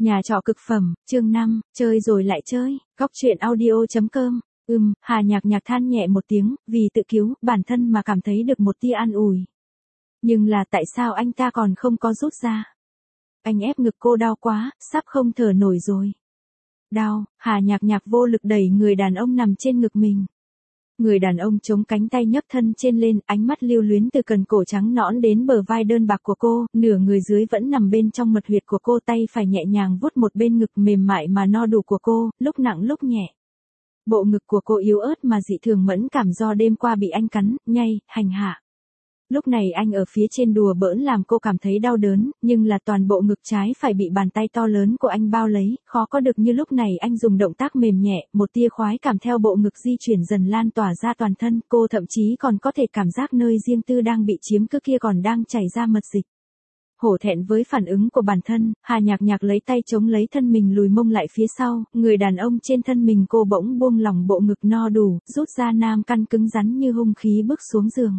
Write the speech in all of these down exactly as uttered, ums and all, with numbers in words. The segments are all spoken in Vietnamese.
Nhà trọ cực phẩm, chương năm, chơi rồi lại chơi, góc truyện audio.com. Ừm, Hà Nhạc Nhạc than nhẹ một tiếng, vì tự cứu bản thân mà cảm thấy được một tia an ủi. Nhưng là tại sao anh ta còn không có rút ra? Anh ép ngực cô đau quá, sắp không thở nổi rồi. Đau, Hà Nhạc Nhạc vô lực đẩy người đàn ông nằm trên ngực mình. Người đàn ông chống cánh tay nhấc thân trên lên, ánh mắt lưu luyến từ cần cổ trắng nõn đến bờ vai đơn bạc của cô, nửa người dưới vẫn nằm bên trong mật huyệt của cô, tay phải nhẹ nhàng vuốt một bên ngực mềm mại mà no đủ của cô, lúc nặng lúc nhẹ. Bộ ngực của cô yếu ớt mà dị thường mẫn cảm do đêm qua bị anh cắn, nhay, hành hạ. Lúc này anh ở phía trên đùa bỡn làm cô cảm thấy đau đớn, nhưng là toàn bộ ngực trái phải bị bàn tay to lớn của anh bao lấy, khó có được như lúc này anh dùng động tác mềm nhẹ, một tia khoái cảm theo bộ ngực di chuyển dần lan tỏa ra toàn thân, cô thậm chí còn có thể cảm giác nơi riêng tư đang bị chiếm cứ kia còn đang chảy ra mật dịch. Hổ thẹn với phản ứng của bản thân, Hà Nhạc Nhạc lấy tay chống lấy thân mình lùi mông lại phía sau, người đàn ông trên thân mình cô bỗng buông lỏng bộ ngực no đủ, rút ra nam căn cứng rắn như hung khí bước xuống giường.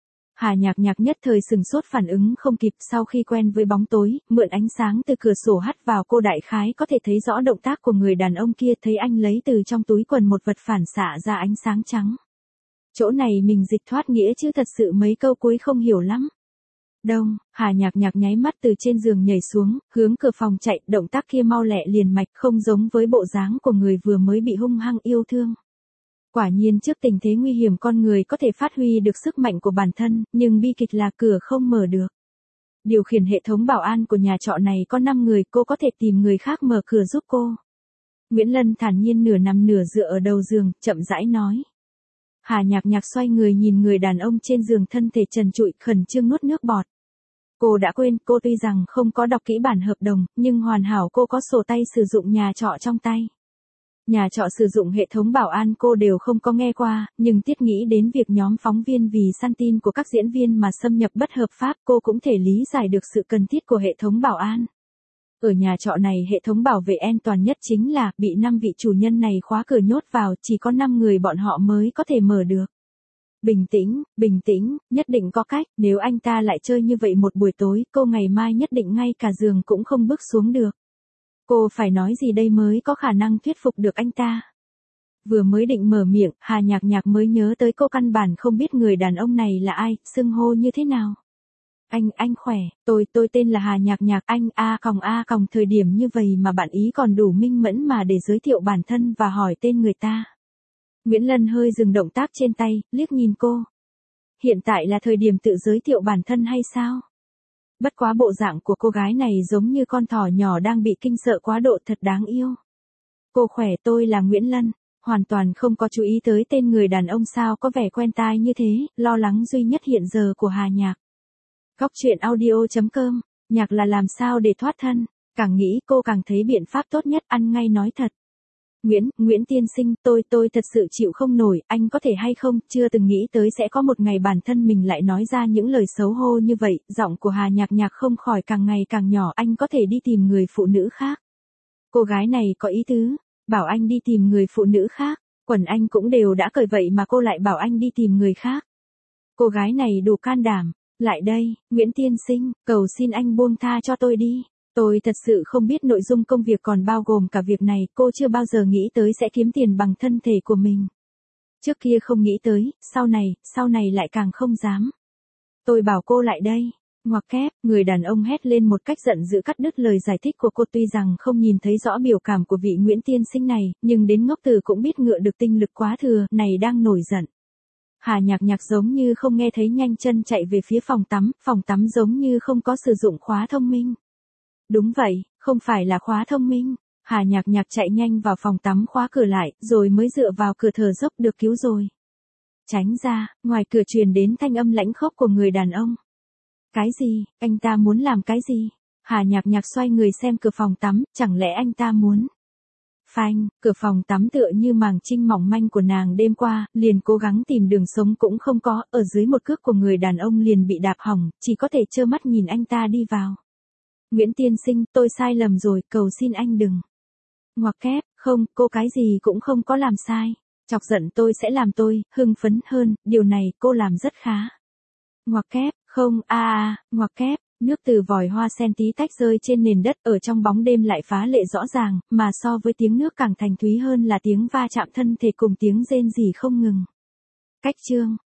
Hà Nhạc Nhạc nhất thời sừng sốt phản ứng không kịp, sau khi quen với bóng tối, mượn ánh sáng từ cửa sổ hắt vào cô đại khái có thể thấy rõ động tác của người đàn ông kia, thấy anh lấy từ trong túi quần một vật phản xạ ra ánh sáng trắng. Chỗ này mình dịch thoát nghĩa chứ thật sự mấy câu cuối không hiểu lắm. Đông, Hà Nhạc Nhạc nháy mắt từ trên giường nhảy xuống, hướng cửa phòng chạy, động tác kia mau lẹ liền mạch, không giống với bộ dáng của người vừa mới bị hung hăng yêu thương. Quả nhiên trước tình thế nguy hiểm con người có thể phát huy được sức mạnh của bản thân, nhưng bi kịch là cửa không mở được. Điều khiển hệ thống bảo an của nhà trọ này có năm người, cô có thể tìm người khác mở cửa giúp cô. Nguyễn Lân thản nhiên nửa nằm nửa dựa ở đầu giường, chậm rãi nói. Hà Nhạc Nhạc xoay người nhìn người đàn ông trên giường, thân thể trần trụi, khẩn trương nuốt nước bọt. Cô đã quên, cô tuy rằng không có đọc kỹ bản hợp đồng, nhưng hoàn hảo cô có sổ tay sử dụng nhà trọ trong tay. Nhà trọ sử dụng hệ thống bảo an cô đều không có nghe qua, nhưng tiết nghĩ đến việc nhóm phóng viên vì săn tin của các diễn viên mà xâm nhập bất hợp pháp, cô cũng thể lý giải được sự cần thiết của hệ thống bảo an. Ở nhà trọ này hệ thống bảo vệ an toàn nhất chính là bị năm vị chủ nhân này khóa cửa nhốt vào, chỉ có năm người bọn họ mới có thể mở được. Bình tĩnh, bình tĩnh, nhất định có cách, nếu anh ta lại chơi như vậy một buổi tối, cô ngày mai nhất định ngay cả giường cũng không bước xuống được. Cô phải nói gì đây mới có khả năng thuyết phục được anh ta. Vừa mới định mở miệng, Hà Nhạc Nhạc mới nhớ tới cô căn bản không biết người đàn ông này là ai, xưng hô như thế nào. Anh, anh khỏe, tôi, tôi tên là Hà Nhạc Nhạc, anh, a còng a còng thời điểm như vậy mà bạn ý còn đủ minh mẫn mà để giới thiệu bản thân và hỏi tên người ta. Nguyễn Lân hơi dừng động tác trên tay, liếc nhìn cô. Hiện tại là thời điểm tự giới thiệu bản thân hay sao? Bất quá bộ dạng của cô gái này giống như con thỏ nhỏ đang bị kinh sợ quá độ, thật đáng yêu. Cô khỏe, tôi là Nguyễn Lân, hoàn toàn không có chú ý tới tên người đàn ông sao có vẻ quen tai như thế, lo lắng duy nhất hiện giờ của Hà Nhạc. Góc truyện audio.com, Nhạc là làm sao để thoát thân, càng nghĩ cô càng thấy biện pháp tốt nhất, ăn ngay nói thật. Nguyễn, Nguyễn tiên sinh, tôi, tôi thật sự chịu không nổi, anh có thể hay không, chưa từng nghĩ tới sẽ có một ngày bản thân mình lại nói ra những lời xấu hô như vậy, giọng của Hà Nhạc Nhạc không khỏi càng ngày càng nhỏ, anh có thể đi tìm người phụ nữ khác. Cô gái này có ý tứ, bảo anh đi tìm người phụ nữ khác, quần anh cũng đều đã cởi vậy mà cô lại bảo anh đi tìm người khác. Cô gái này đủ can đảm, lại đây, Nguyễn tiên sinh, cầu xin anh buông tha cho tôi đi. Tôi thật sự không biết nội dung công việc còn bao gồm cả việc này, cô chưa bao giờ nghĩ tới sẽ kiếm tiền bằng thân thể của mình. Trước kia không nghĩ tới, sau này, sau này lại càng không dám. Tôi bảo cô lại đây. Ngoặc kép, người đàn ông hét lên một cách giận dữ cắt đứt lời giải thích của cô, tuy rằng không nhìn thấy rõ biểu cảm của vị Nguyễn tiên sinh này, nhưng đến ngốc từ cũng biết ngựa được tinh lực quá thừa, này đang nổi giận. Hà Nhạc Nhạc giống như không nghe thấy nhanh chân chạy về phía phòng tắm, phòng tắm giống như không có sử dụng khóa thông minh. Đúng vậy, không phải là khóa thông minh. Hà Nhạc Nhạc chạy nhanh vào phòng tắm khóa cửa lại, rồi mới dựa vào cửa thở dốc, được cứu rồi. Tránh ra, ngoài cửa truyền đến thanh âm lãnh khốc của người đàn ông. Cái gì, anh ta muốn làm cái gì? Hà Nhạc Nhạc xoay người xem cửa phòng tắm, chẳng lẽ anh ta muốn? Phanh, cửa phòng tắm tựa như màng trinh mỏng manh của nàng đêm qua, liền cố gắng tìm đường sống cũng không có, ở dưới một cước của người đàn ông liền bị đạp hỏng, chỉ có thể trơ mắt nhìn anh ta đi vào. Nguyễn tiên sinh, tôi sai lầm rồi, cầu xin anh đừng. Ngoặc kép, không, cô cái gì cũng không có làm sai. Chọc giận tôi sẽ làm tôi, hưng phấn hơn, điều này cô làm rất khá. Ngoặc kép, không, a a, ngoặc kép, Nước từ vòi hoa sen tí tách rơi trên nền đất ở trong bóng đêm lại phá lệ rõ ràng, mà so với tiếng nước càng thành thúy hơn là tiếng va chạm thân thể cùng tiếng rên rỉ không ngừng. Cách chương